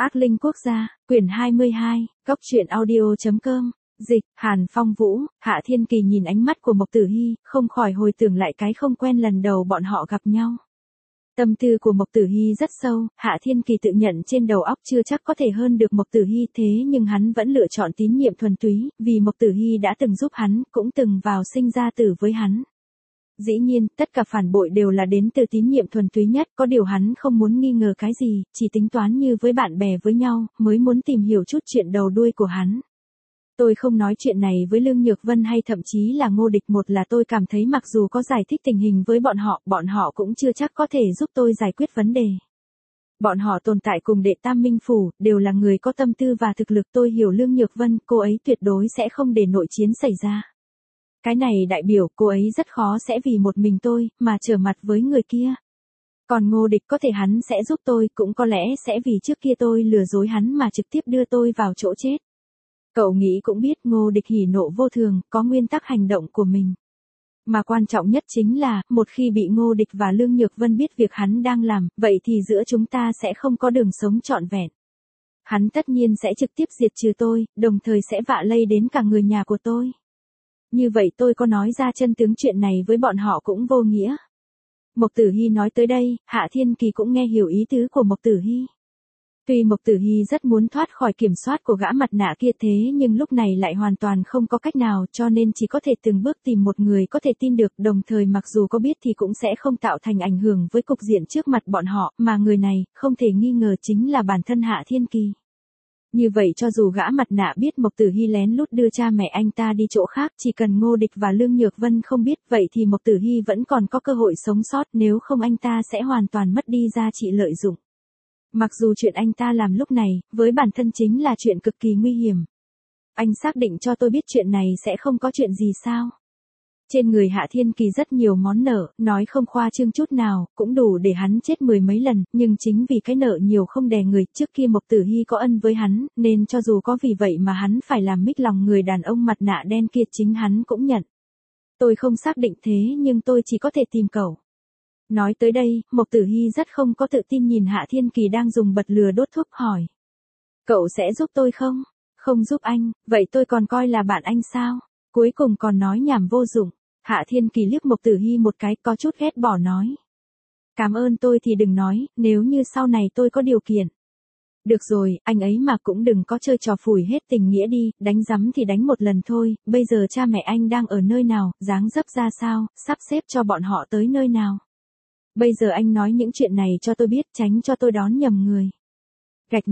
Ác Linh Quốc gia, quyển 22, Cốc truyện audio.com, dịch, Hàn Phong Vũ. Hạ Thiên Kỳ nhìn ánh mắt của Mộc Tử Hi, không khỏi hồi tưởng lại cái không quen lần đầu bọn họ gặp nhau. Tâm tư của Mộc Tử Hi rất sâu, Hạ Thiên Kỳ tự nhận trên đầu óc chưa chắc có thể hơn được Mộc Tử Hi, thế nhưng hắn vẫn lựa chọn tín nhiệm thuần túy, vì Mộc Tử Hi đã từng giúp hắn, cũng từng vào sinh ra tử với hắn. Dĩ nhiên, tất cả phản bội đều là đến từ tín nhiệm thuần túy nhất, có điều hắn không muốn nghi ngờ cái gì, chỉ tính toán như với bạn bè với nhau, mới muốn tìm hiểu chút chuyện đầu đuôi của hắn. Tôi không nói chuyện này với Lương Nhược Vân hay thậm chí là Ngô Địch, một là tôi cảm thấy mặc dù có giải thích tình hình với bọn họ cũng chưa chắc có thể giúp tôi giải quyết vấn đề. Bọn họ tồn tại cùng đệ Tam Minh Phủ, đều là người có tâm tư và thực lực, tôi hiểu Lương Nhược Vân, cô ấy tuyệt đối sẽ không để nội chiến xảy ra. Cái này đại biểu cô ấy rất khó sẽ vì một mình tôi, mà trở mặt với người kia. Còn Ngô Địch có thể hắn sẽ giúp tôi, cũng có lẽ sẽ vì trước kia tôi lừa dối hắn mà trực tiếp đưa tôi vào chỗ chết. Cậu nghĩ cũng biết Ngô Địch hỉ nộ vô thường, có nguyên tắc hành động của mình. Mà quan trọng nhất chính là, một khi bị Ngô Địch và Lương Nhược Vân biết việc hắn đang làm, vậy thì giữa chúng ta sẽ không có đường sống trọn vẹn. Hắn tất nhiên sẽ trực tiếp diệt trừ tôi, đồng thời sẽ vạ lây đến cả người nhà của tôi. Như vậy tôi có nói ra chân tướng chuyện này với bọn họ cũng vô nghĩa. Mộc Tử Hi nói tới đây, Hạ Thiên Kỳ cũng nghe hiểu ý tứ của Mộc Tử Hi. Tuy Mộc Tử Hi rất muốn thoát khỏi kiểm soát của gã mặt nạ kia, thế nhưng lúc này lại hoàn toàn không có cách nào, cho nên chỉ có thể từng bước tìm một người có thể tin được, đồng thời mặc dù có biết thì cũng sẽ không tạo thành ảnh hưởng với cục diện trước mặt bọn họ, mà người này, không thể nghi ngờ chính là bản thân Hạ Thiên Kỳ. Như vậy cho dù gã mặt nạ biết Mộc Tử Hi lén lút đưa cha mẹ anh ta đi chỗ khác, chỉ cần Ngô Địch và Lương Nhược Vân không biết, vậy thì Mộc Tử Hi vẫn còn có cơ hội sống sót, nếu không anh ta sẽ hoàn toàn mất đi giá trị lợi dụng. Mặc dù chuyện anh ta làm lúc này, với bản thân chính là chuyện cực kỳ nguy hiểm. Anh xác định cho tôi biết chuyện này sẽ không có chuyện gì sao? Trên người Hạ Thiên Kỳ rất nhiều món nợ, nói không khoa trương chút nào, cũng đủ để hắn chết mười mấy lần, nhưng chính vì cái nợ nhiều không đè người, trước kia Mộc Tử Hi có ân với hắn, nên cho dù có vì vậy mà hắn phải làm mích lòng người đàn ông mặt nạ đen kia, chính hắn cũng nhận. Tôi không xác định thế nhưng tôi chỉ có thể tìm cậu. Nói tới đây, Mộc Tử Hi rất không có tự tin nhìn Hạ Thiên Kỳ đang dùng bật lửa đốt thuốc, hỏi. Cậu sẽ giúp tôi không? Không giúp anh, vậy tôi còn coi là bạn anh sao? Cuối cùng còn nói nhảm vô dụng. Hạ Thiên Kỳ liếc Mộc Tử Hi một cái, có chút ghét bỏ nói. Cảm ơn tôi thì đừng nói, nếu như sau này tôi có điều kiện. Được rồi, anh ấy mà cũng đừng có chơi trò phủi hết tình nghĩa đi, đánh rắm thì đánh một lần thôi, bây giờ cha mẹ anh đang ở nơi nào, dáng dấp ra sao, sắp xếp cho bọn họ tới nơi nào. Bây giờ anh nói những chuyện này cho tôi biết, tránh cho tôi đón nhầm người. Gạch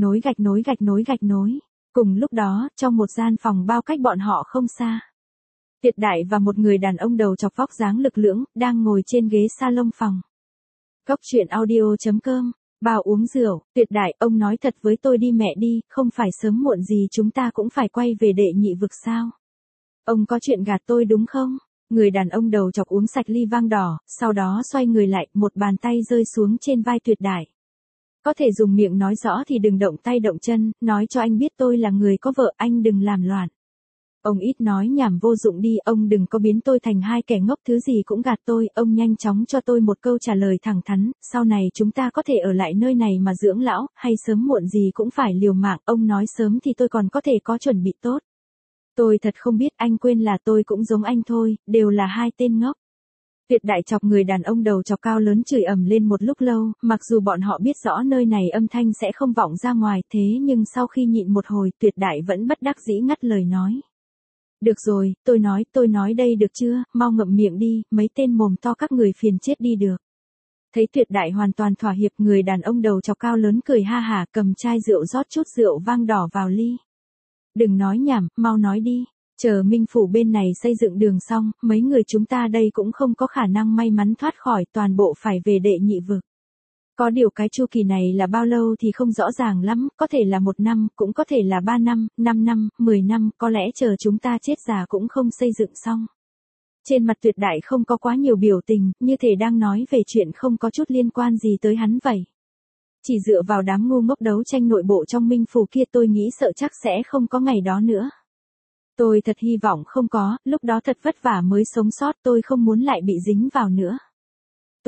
nối. Cùng lúc đó, trong một gian phòng bao cách bọn họ không xa. Tuyệt Đại và một người đàn ông đầu chọc vóc dáng lực lưỡng, đang ngồi trên ghế salon phòng. Cốc truyện audio.com, bao uống rượu. Tuyệt Đại, ông nói thật với tôi đi mẹ đi, không phải sớm muộn gì chúng ta cũng phải quay về đệ nhị vực sao? Ông có chuyện gạt tôi đúng không? Người đàn ông đầu chọc uống sạch ly vang đỏ, sau đó xoay người lại, một bàn tay rơi xuống trên vai Tuyệt Đại. Có thể dùng miệng nói rõ thì đừng động tay động chân, nói cho anh biết tôi là người có vợ, anh đừng làm loạn. Ông ít nói nhảm vô dụng đi, ông đừng có biến tôi thành hai kẻ ngốc thứ gì cũng gạt tôi, ông nhanh chóng cho tôi một câu trả lời thẳng thắn, sau này chúng ta có thể ở lại nơi này mà dưỡng lão, hay sớm muộn gì cũng phải liều mạng, ông nói sớm thì tôi còn có thể có chuẩn bị tốt. Tôi thật không biết, anh quên là tôi cũng giống anh thôi, đều là hai tên ngốc. Tuyệt Đại chọc người đàn ông đầu chọc cao lớn chửi ầm lên một lúc lâu, mặc dù bọn họ biết rõ nơi này âm thanh sẽ không vọng ra ngoài, thế nhưng sau khi nhịn một hồi, Tuyệt Đại vẫn bất đắc dĩ ngắt lời nói. Được rồi, tôi nói đây được chưa, mau ngậm miệng đi, mấy tên mồm to các người phiền chết đi được. Thấy Tuyệt Đại hoàn toàn thỏa hiệp, người đàn ông đầu chọc cao lớn cười ha hả, cầm chai rượu rót chút rượu vang đỏ vào ly. Đừng nói nhảm, mau nói đi. Chờ Minh Phủ bên này xây dựng đường xong, mấy người chúng ta đây cũng không có khả năng may mắn thoát khỏi, toàn bộ phải về đệ nhị vực. Có điều cái chu kỳ này là bao lâu thì không rõ ràng lắm, có thể là 1 năm, cũng có thể là 3 năm, 5 năm, 10 năm, có lẽ chờ chúng ta chết già cũng không xây dựng xong. Trên mặt Tuyệt Đại không có quá nhiều biểu tình, như thể đang nói về chuyện không có chút liên quan gì tới hắn vậy. Chỉ dựa vào đám ngu ngốc đấu tranh nội bộ trong Minh Phủ kia, tôi nghĩ sợ chắc sẽ không có ngày đó nữa. Tôi thật hy vọng không có, lúc đó thật vất vả mới sống sót, tôi không muốn lại bị dính vào nữa.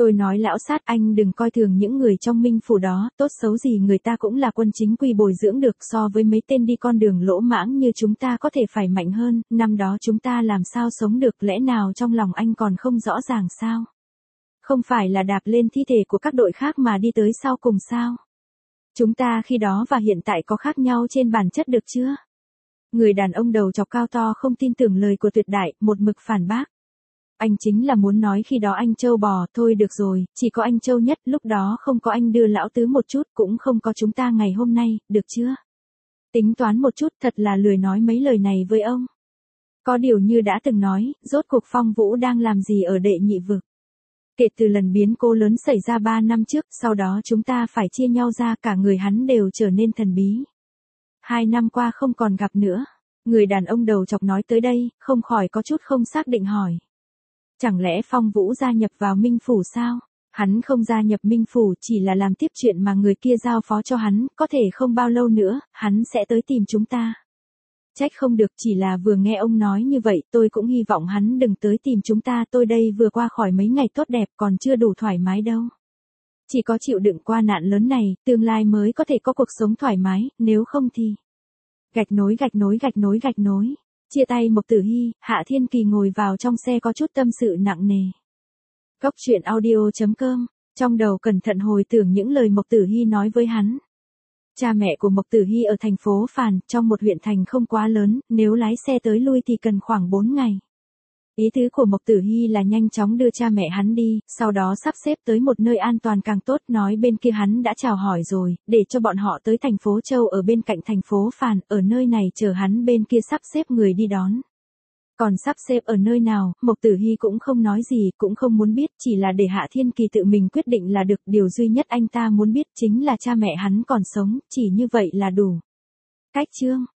Tôi nói lão sát, anh đừng coi thường những người trong Minh Phủ đó, tốt xấu gì người ta cũng là quân chính quy bồi dưỡng được, so với mấy tên đi con đường lỗ mãng như chúng ta có thể phải mạnh hơn, năm đó chúng ta làm sao sống được, lẽ nào trong lòng anh còn không rõ ràng sao? Không phải là đạp lên thi thể của các đội khác mà đi tới sau cùng sao? Chúng ta khi đó và hiện tại có khác nhau trên bản chất được chưa? Người đàn ông đầu chọc cao to không tin tưởng lời của Tuyệt Đại, một mực phản bác. Anh chính là muốn nói khi đó anh trâu bò, thôi được rồi, chỉ có anh trâu nhất, lúc đó không có anh đưa lão tứ một chút, cũng không có chúng ta ngày hôm nay, được chưa? Tính toán một chút, thật là lười nói mấy lời này với ông. Có điều như đã từng nói, rốt cuộc Phong Vũ đang làm gì ở Đệ Nhị Vực. Kể từ lần biến cố lớn xảy ra 3 năm trước, sau đó chúng ta phải chia nhau ra, cả người hắn đều trở nên thần bí. 2 năm qua không còn gặp nữa. Người đàn ông đầu chọc nói tới đây, không khỏi có chút không xác định hỏi. Chẳng lẽ Phong Vũ gia nhập vào Minh Phủ sao? Hắn không gia nhập Minh Phủ, chỉ là làm tiếp chuyện mà người kia giao phó cho hắn, có thể không bao lâu nữa, hắn sẽ tới tìm chúng ta. Trách không được, chỉ là vừa nghe ông nói như vậy, tôi cũng hy vọng hắn đừng tới tìm chúng ta, tôi đây vừa qua khỏi mấy ngày tốt đẹp, còn chưa đủ thoải mái đâu. Chỉ có chịu đựng qua nạn lớn này, tương lai mới có thể có cuộc sống thoải mái, nếu không thì... Gạch nối. Chia tay Mộc Tử Hy, Hạ Thiên Kỳ ngồi vào trong xe có chút tâm sự nặng nề. Góc truyện audio.com, trong đầu cẩn thận hồi tưởng những lời Mộc Tử Hy nói với hắn. Cha mẹ của Mộc Tử Hy ở thành phố Phàn, trong một huyện thành không quá lớn, nếu lái xe tới lui thì cần khoảng 4 ngày. Ý tứ của Mộc Tử Hy là nhanh chóng đưa cha mẹ hắn đi, sau đó sắp xếp tới một nơi an toàn càng tốt, nói bên kia hắn đã chào hỏi rồi, để cho bọn họ tới thành phố Châu ở bên cạnh thành phố Phàn, ở nơi này chờ hắn bên kia sắp xếp người đi đón. Còn sắp xếp ở nơi nào, Mộc Tử Hy cũng không nói gì, cũng không muốn biết, chỉ là để Hạ Thiên Kỳ tự mình quyết định là được, điều duy nhất anh ta muốn biết chính là cha mẹ hắn còn sống, chỉ như vậy là đủ. Cách chương